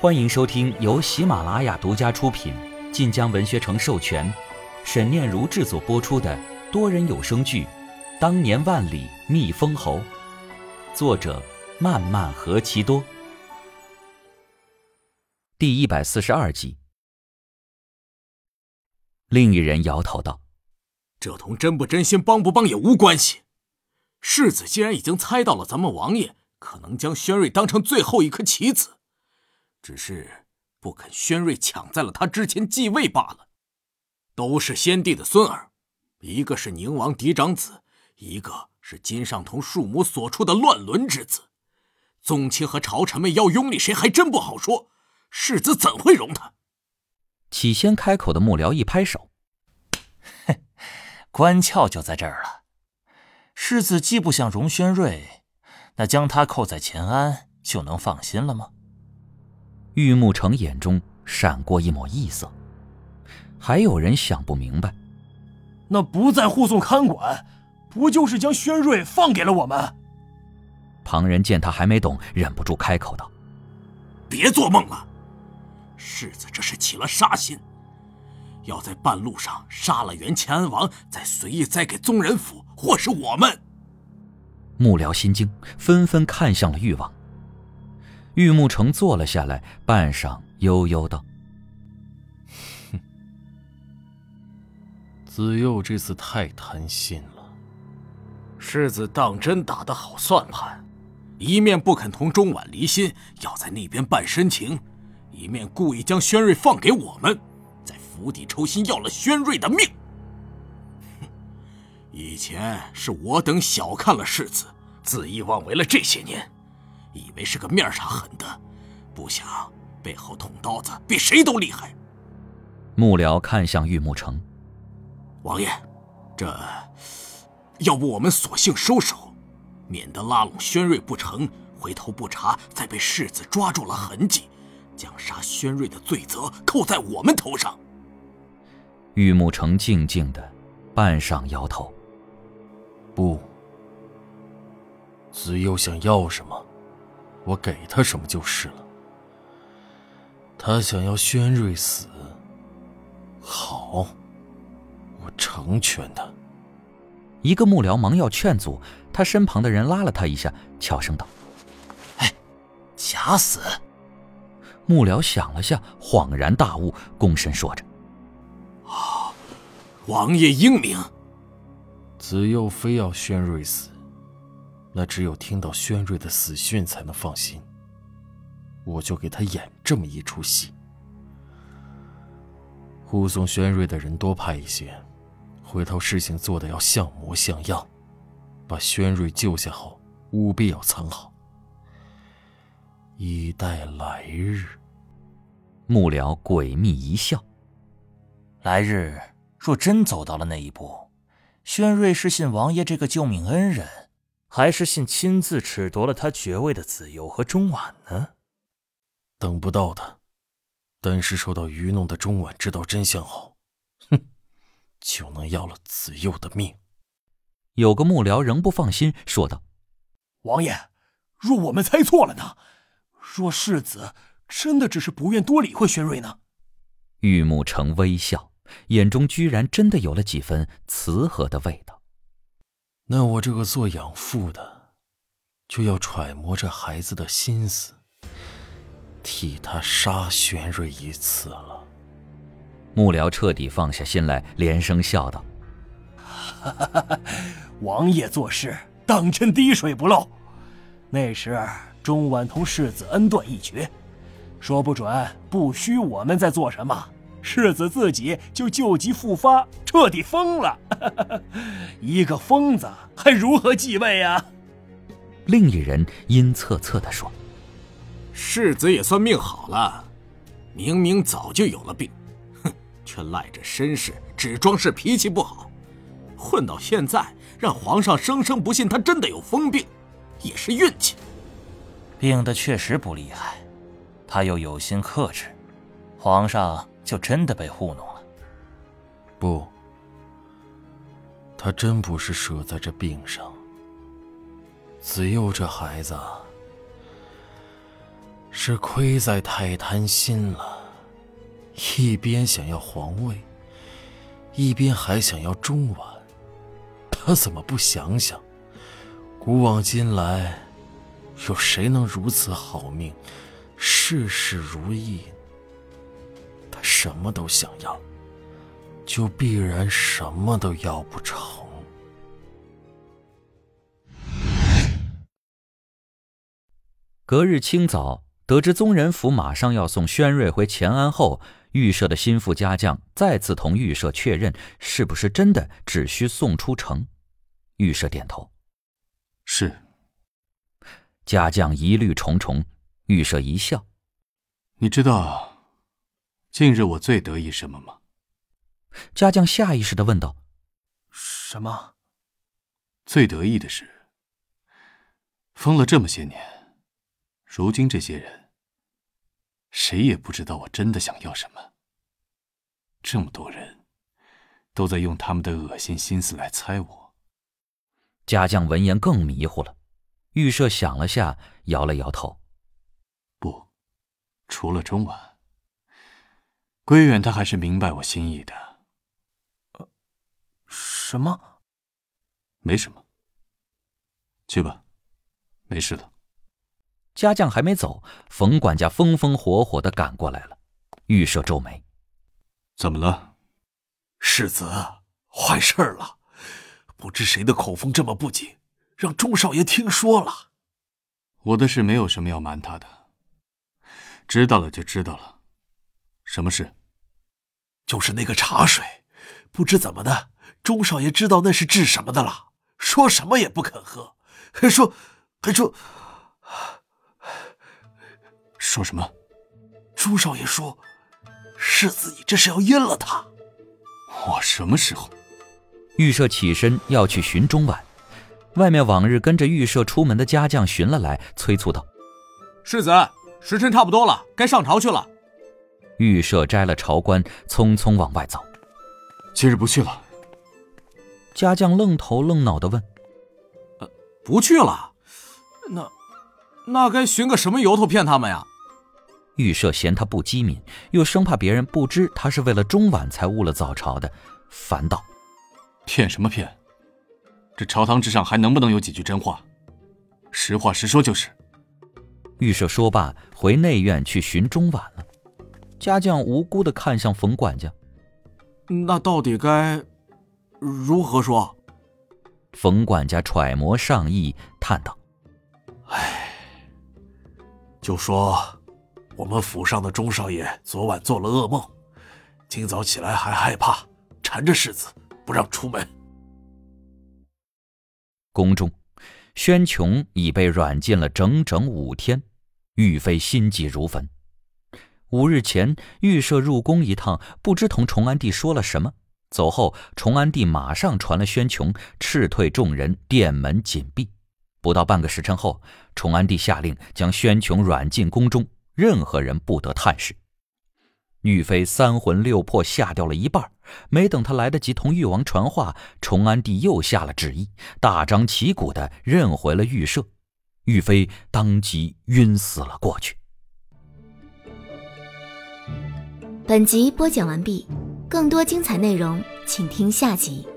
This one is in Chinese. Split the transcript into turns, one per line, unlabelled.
欢迎收听由喜马拉雅独家出品、晋江文学城授权、沈念如制作播出的多人有声剧《当年万里觅封侯》，作者漫漫何其多，第142集。另一人摇头道：
这同真不真心帮不帮也无关系。世子既然已经猜到了咱们王爷可能将宣瑞当成最后一颗棋子，只是不肯宣瑞抢在了他之前继位罢了。都是先帝的孙儿，一个是宁王嫡长子，一个是金上同庶母所出的乱伦之子。宗亲和朝臣们要拥立谁还真不好说，世子怎会容他？
起先开口的幕僚一拍手：
关窍就在这儿了。世子既不想容宣瑞，那将他扣在乾安就能放心了吗？
玉木城眼中闪过一抹异色，还有人想不明白，
那不再护送看管，不就是将宣瑞放给了我们？
旁人见他还没懂，忍不住开口道：
别做梦了，世子这是起了杀心，要在半路上杀了原乾安王，再随意栽给宗人府或是我们。
幕僚心惊，纷纷看向了誉王。玉木城坐了下来，半晌悠悠道：
子佑这次太贪心了。
世子当真打得好算盘，一面不肯同中婉离心，要在那边办申情，一面故意将宣瑞放给我们，在府邸抽薪要了宣瑞的命。以前是我等小看了世子，恣意妄为了这些年，以为是个面上狠的，不想背后捅刀子比谁都厉害。
幕僚看向玉木城：
王爷，这要不我们索性收手，免得拉拢宣瑞不成，回头不查再被世子抓住了痕迹，将杀宣瑞的罪责扣在我们头上。
玉木城静静的半晌摇头：
不，子佑想要什么，我给他什么就是了。他想要宣瑞死，好，我成全他。
一个幕僚忙要劝阻，他身旁的人拉了他一下，悄声道：
假死。
幕僚想了下，恍然大悟，躬身说着：
王爷英明。
子佑非要宣瑞死，那只有听到宣瑞的死讯才能放心，我就给他演这么一出戏。护送宣瑞的人多派一些，回头事情做得要像模像样，把宣瑞救下后务必要藏好，以待来日。
幕僚诡秘一笑：
来日若真走到了那一步，宣瑞是信王爷这个救命恩人，还是信亲自褫夺了他爵位的子佑和钟婉呢？
等不到他，但是受到愚弄的钟婉知道真相后，就能要了子佑的命。
有个幕僚仍不放心，说道：
王爷，若我们猜错了呢？若世子真的只是不愿多理会宣瑞呢？
玉木城微笑，眼中居然真的有了几分慈和的味道。
那我这个做养父的，就要揣摩这孩子的心思，替他杀宣瑞一次了。
幕僚彻底放下心来，连声笑道：
王爷做事当真滴水不漏。那时钟婉同世子恩断义绝，说不准不需我们在做什么，世子自己就旧疾复发，彻底疯了。一个疯子还如何继位啊？
另一人阴恻恻地说：
世子也算命好了，明明早就有了病，却赖着身世，只装是脾气不好，混到现在，让皇上生生不信他真的有疯病，也是运气。
病得确实不厉害，他又有心克制，皇上就真的被糊弄了。
不，他真不是折在这病上。子佑这孩子， 是亏在太贪心了，一边想要皇位，一边还想要中宛。他怎么不想想，古往今来，有谁能如此好命，事事如意？他什么都想要，就必然什么都要不成。
隔日清早，得知宗人府马上要送宣瑞回乾安后，御舍的心腹家将再次同御舍确认是不是真的只需送出城。御舍点头，
是。
家将疑虑重重，御舍一笑，
你知道近日我最得意什么吗？
家将下意识地问道。
什么？
最得意的是封了这么些年，如今这些人谁也不知道我真的想要什么。这么多人都在用他们的恶心心思来猜我。
家将闻言更迷糊了，御舍想了下，摇了摇头。
不，除了中宛，归远他还是明白我心意的。
什么？
没什么，去吧，没事了。
家将还没走，冯管家风风火火地赶过来了。御舍皱眉，
怎么了？
世子，坏事了！不知谁的口风这么不紧，让钟少爷听说了。
我的事没有什么要瞒他的，知道了就知道了。什么事？
就是那个茶水，不知怎么的，钟少爷知道那是治什么的了，说什么也不肯喝，还说
说什么？
钟少爷说，世子你这是要阴了他。
我什么时候？
御舍起身要去寻钟宛，外面往日跟着御舍出门的家将寻了来，催促道：
世子，时辰差不多了，该上朝去了。
御舍摘了朝冠，匆匆往外走。
今日不去了。
家将愣头愣脑地问：
不去了？那该寻个什么由头骗他们呀？
御舍嫌他不机敏，又生怕别人不知他是为了钟宛才误了早朝的，烦道：
骗什么骗？这朝堂之上还能不能有几句真话？实话实说就是。
御舍说罢，回内院去寻钟宛了。家将无辜地看向冯管家，
那到底该如何说？
冯管家揣摩上意，叹道：
就说我们府上的钟少爷昨晚做了噩梦，今早起来还害怕，缠着世子不让出门。
宫中，宣琼已被软禁了整整5天，玉妃心急如焚。5日前，御舍入宫一趟，不知同崇安帝说了什么。走后，崇安帝马上传了宣琼，斥退众人，殿门紧闭。不到半个时辰后，崇安帝下令将宣琼软禁宫中，任何人不得探视。玉妃3魂6魄吓掉了一半，没等他来得及同玉王传话，崇安帝又下了旨意，大张旗鼓地认回了御舍。玉妃当即晕死了过去。
本集播讲完毕，更多精彩内容请听下集。